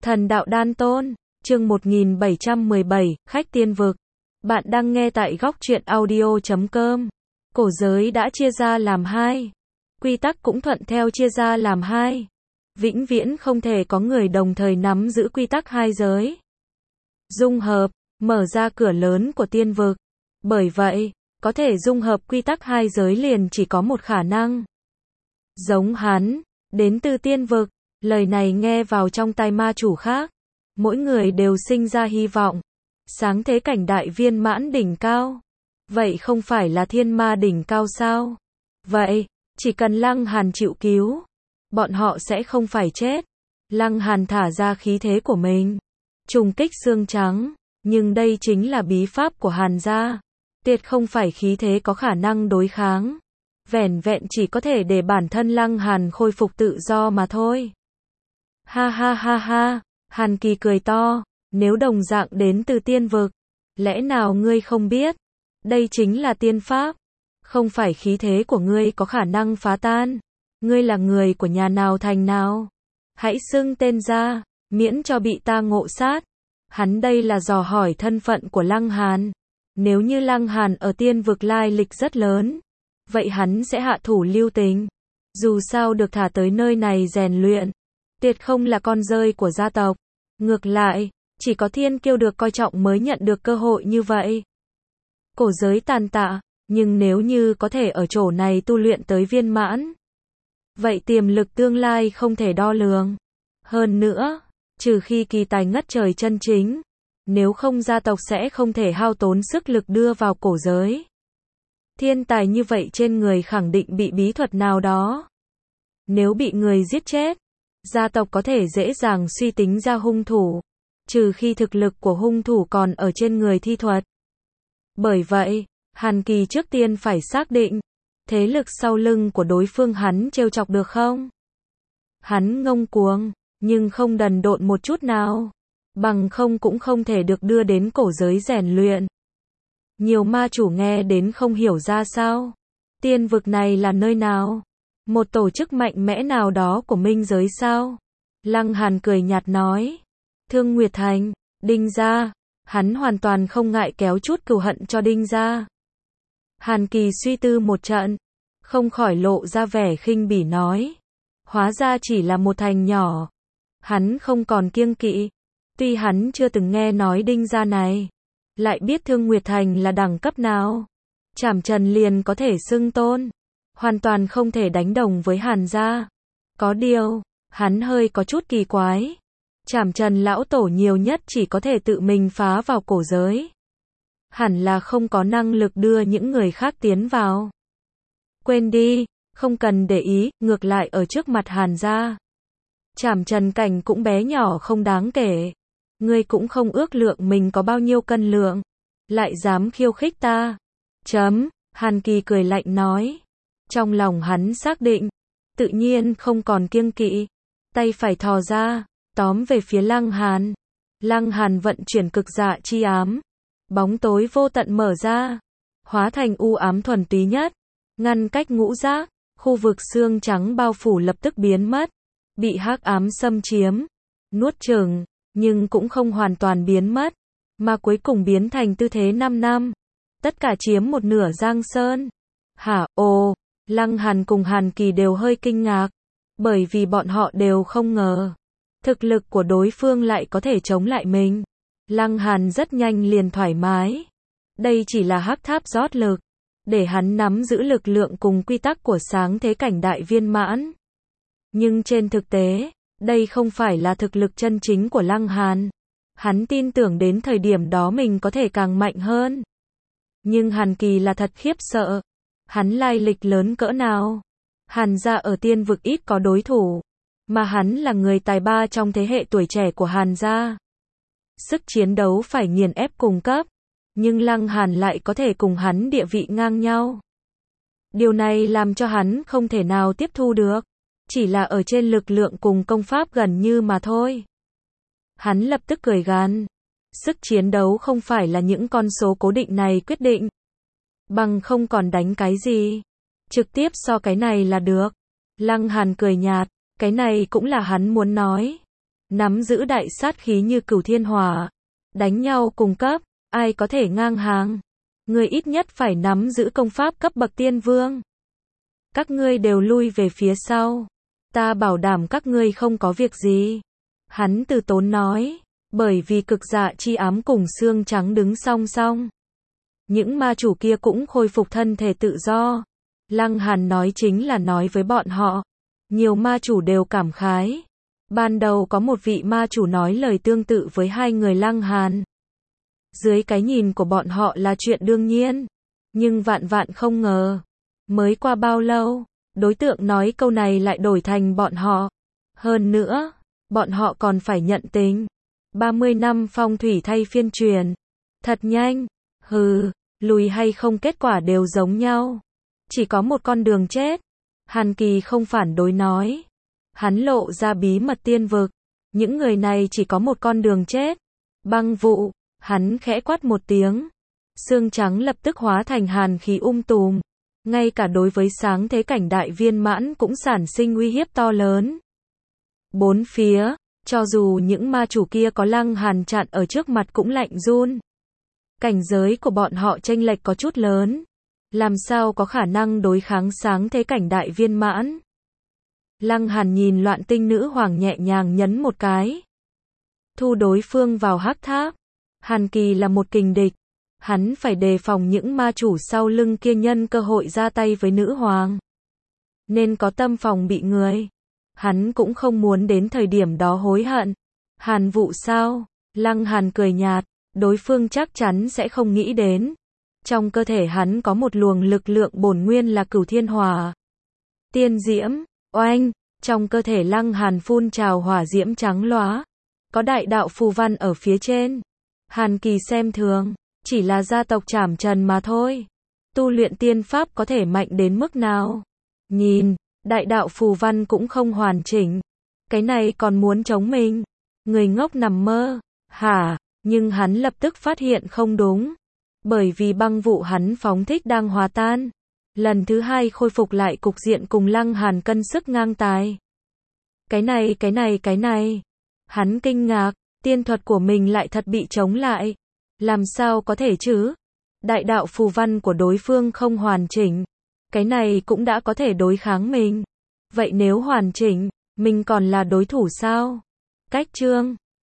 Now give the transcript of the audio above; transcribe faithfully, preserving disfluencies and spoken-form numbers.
Thần đạo đan tôn, chương một nghìn bảy trăm mười bảy, khách tiên vực. Bạn đang nghe tại góc truyện audio chấm com. Cổ giới đã chia ra làm hai. Quy tắc cũng thuận theo chia ra làm hai. Vĩnh viễn không thể có người đồng thời nắm giữ quy tắc hai giới. Dung hợp, mở ra cửa lớn của tiên vực. Bởi vậy, có thể dung hợp quy tắc hai giới liền chỉ có một khả năng. Giống hắn, đến từ tiên vực. Lời này nghe vào trong tai ma chủ khác. Mỗi người đều sinh ra hy vọng. Sáng thế cảnh đại viên mãn đỉnh cao. Vậy không phải là thiên ma đỉnh cao sao? Vậy, chỉ cần Lăng Hàn chịu cứu, bọn họ sẽ không phải chết. Lăng Hàn thả ra khí thế của mình. Trùng kích xương trắng. Nhưng đây chính là bí pháp của Hàn gia. Tuyệt không phải khí thế có khả năng đối kháng. Vẻn vẹn chỉ có thể để bản thân Lăng Hàn khôi phục tự do mà thôi. Ha ha ha ha, Hàn Kỳ cười to, nếu đồng dạng đến từ tiên vực, lẽ nào ngươi không biết? Đây chính là tiên pháp, không phải khí thế của ngươi có khả năng phá tan. Ngươi là người của nhà nào thành nào? Hãy xưng tên ra, miễn cho bị ta ngộ sát. Hắn đây là dò hỏi thân phận của Lăng Hàn. Nếu như Lăng Hàn ở tiên vực lai lịch rất lớn, vậy hắn sẽ hạ thủ lưu tình. Dù sao được thả tới nơi này rèn luyện, tuyệt không là con rơi của gia tộc. Ngược lại, chỉ có thiên kiêu được coi trọng mới nhận được cơ hội như vậy. Cổ giới tàn tạ, nhưng nếu như có thể ở chỗ này tu luyện tới viên mãn, vậy tiềm lực tương lai không thể đo lường. Hơn nữa, trừ khi kỳ tài ngất trời chân chính, nếu không gia tộc sẽ không thể hao tốn sức lực đưa vào cổ giới. Thiên tài như vậy trên người khẳng định bị bí thuật nào đó. Nếu bị người giết chết, gia tộc có thể dễ dàng suy tính ra hung thủ, trừ khi thực lực của hung thủ còn ở trên người thi thuật. Bởi vậy, Hàn Kỳ trước tiên phải xác định, thế lực sau lưng của đối phương hắn trêu chọc được không? Hắn ngông cuồng, nhưng không đần độn một chút nào. Bằng không cũng không thể được đưa đến cổ giới rèn luyện. Nhiều ma chủ nghe đến không hiểu ra sao. Tiên vực này là nơi nào? Một tổ chức mạnh mẽ nào đó của minh giới sao? Lăng Hàn cười nhạt nói. Thương Nguyệt Thành, Đinh gia. Hắn hoàn toàn không ngại kéo chút cừu hận cho Đinh gia. Hàn Kỳ suy tư một trận, không khỏi lộ ra vẻ khinh bỉ nói. Hóa ra chỉ là một thành nhỏ. Hắn không còn kiêng kỵ. Tuy hắn chưa từng nghe nói Đinh gia này, lại biết Thương Nguyệt Thành là đẳng cấp nào. Trảm Trần liền có thể xưng tôn. Hoàn toàn không thể đánh đồng với Hàn gia. Có điều, hắn hơi có chút kỳ quái. Trảm Trần lão tổ nhiều nhất chỉ có thể tự mình phá vào cổ giới. Hẳn là không có năng lực đưa những người khác tiến vào. Quên đi, không cần để ý, ngược lại ở trước mặt Hàn gia. Trảm Trần cảnh cũng bé nhỏ không đáng kể. Ngươi cũng không ước lượng mình có bao nhiêu cân lượng. Lại dám khiêu khích ta. Chấm, Hàn Kỳ cười lạnh nói. Trong lòng hắn xác định, tự nhiên không còn kiêng kỵ, tay phải thò ra, tóm về phía Lăng Hàn. Lăng Hàn vận chuyển cực dạ chi ám, bóng tối vô tận mở ra, hóa thành u ám thuần túy nhất, ngăn cách ngũ giác, khu vực xương trắng bao phủ lập tức biến mất, bị hắc ám xâm chiếm, nuốt chửng, nhưng cũng không hoàn toàn biến mất, mà cuối cùng biến thành tư thế năm năm, tất cả chiếm một nửa Giang Sơn. Hả, ồ. Lăng Hàn cùng Hàn Kỳ đều hơi kinh ngạc, bởi vì bọn họ đều không ngờ, thực lực của đối phương lại có thể chống lại mình. Lăng Hàn rất nhanh liền thoải mái. Đây chỉ là hắc tháp rót lực, để hắn nắm giữ lực lượng cùng quy tắc của sáng thế cảnh đại viên mãn. Nhưng trên thực tế, đây không phải là thực lực chân chính của Lăng Hàn. Hắn tin tưởng đến thời điểm đó mình có thể càng mạnh hơn. Nhưng Hàn Kỳ là thật khiếp sợ. Hắn lai lịch lớn cỡ nào? Hàn gia ở tiên vực ít có đối thủ, mà hắn là người tài ba trong thế hệ tuổi trẻ của Hàn gia. Sức chiến đấu phải nghiền ép cùng cấp, nhưng Lăng Hàn lại có thể cùng hắn địa vị ngang nhau. Điều này làm cho hắn không thể nào tiếp thu được, chỉ là ở trên lực lượng cùng công pháp gần như mà thôi. Hắn lập tức cười gằn, sức chiến đấu không phải là những con số cố định này quyết định. Bằng không còn đánh cái gì, trực tiếp so cái này là được. Lăng Hàn cười nhạt, cái này cũng là hắn muốn nói. nắm giữ đại sát khí như Cửu Thiên Hỏa. Đánh nhau cùng cấp, ai có thể ngang hàng? Ngươi ít nhất phải nắm giữ công pháp cấp bậc tiên vương. Các ngươi đều lui về phía sau. Ta bảo đảm các ngươi không có việc gì. Hắn từ tốn nói, bởi vì cực dạ chi ám cùng xương trắng đứng song song. Những ma chủ kia cũng khôi phục thân thể tự do. Lăng Hàn nói chính là nói với bọn họ. Nhiều ma chủ đều cảm khái. Ban đầu có một vị ma chủ nói lời tương tự với hai người Lăng Hàn. Dưới cái nhìn của bọn họ là chuyện đương nhiên. Nhưng vạn vạn không ngờ. Mới qua bao lâu, đối tượng nói câu này lại đổi thành bọn họ. Hơn nữa, bọn họ còn phải nhận tính. ba mươi năm phong thủy thay phiên truyền. Thật nhanh. Hừ, lùi hay không kết quả đều giống nhau. Chỉ có một con đường chết. Hàn Kỳ không phản đối nói. Hắn lộ ra bí mật tiên vực. Những người này chỉ có một con đường chết. Băng vụ, hắn khẽ quát một tiếng. Xương trắng lập tức hóa thành hàn khí um tùm. Ngay cả đối với sáng thế cảnh đại viên mãn cũng sản sinh uy hiếp to lớn. Bốn phía, cho dù những ma chủ kia có Lăng Hàn chặn ở trước mặt cũng lạnh run. Cảnh giới của bọn họ chênh lệch có chút lớn. Làm sao có khả năng đối kháng sáng thế cảnh đại viên mãn? Lăng Hàn nhìn Loạn Tinh Nữ Hoàng nhẹ nhàng nhấn một cái. Thu đối phương vào hắc tháp. Hàn Kỳ là một kình địch. Hắn phải đề phòng những ma chủ sau lưng kia nhân cơ hội ra tay với nữ hoàng. Nên có tâm phòng bị người. Hắn cũng không muốn đến thời điểm đó hối hận. Hàn Vụ sao? Lăng Hàn cười nhạt. Đối phương chắc chắn sẽ không nghĩ đến. Trong cơ thể hắn có một luồng lực lượng bổn nguyên là Cửu Thiên Hỏa. Tiên diễm, oanh, trong cơ thể Lăng Hàn phun trào hỏa diễm trắng lóa. Có đại đạo phù văn ở phía trên. Hàn Kỳ xem thường, chỉ là gia tộc Trảm Trần mà thôi. Tu luyện tiên pháp có thể mạnh đến mức nào? Nhìn, đại đạo phù văn cũng không hoàn chỉnh. Cái này còn muốn chống mình. Người ngốc nằm mơ. Hả? Nhưng hắn lập tức phát hiện không đúng. Bởi vì băng vụ hắn phóng thích đang hòa tan. Lần thứ hai khôi phục lại cục diện cùng Lăng Hàn cân sức ngang tài. Cái này, cái này, cái này. Hắn kinh ngạc, tiên thuật của mình lại thật bị chống lại. Làm sao có thể chứ? Đại đạo phù văn của đối phương không hoàn chỉnh. Cái này cũng đã có thể đối kháng mình. Vậy nếu hoàn chỉnh, mình còn là đối thủ sao? Cách chương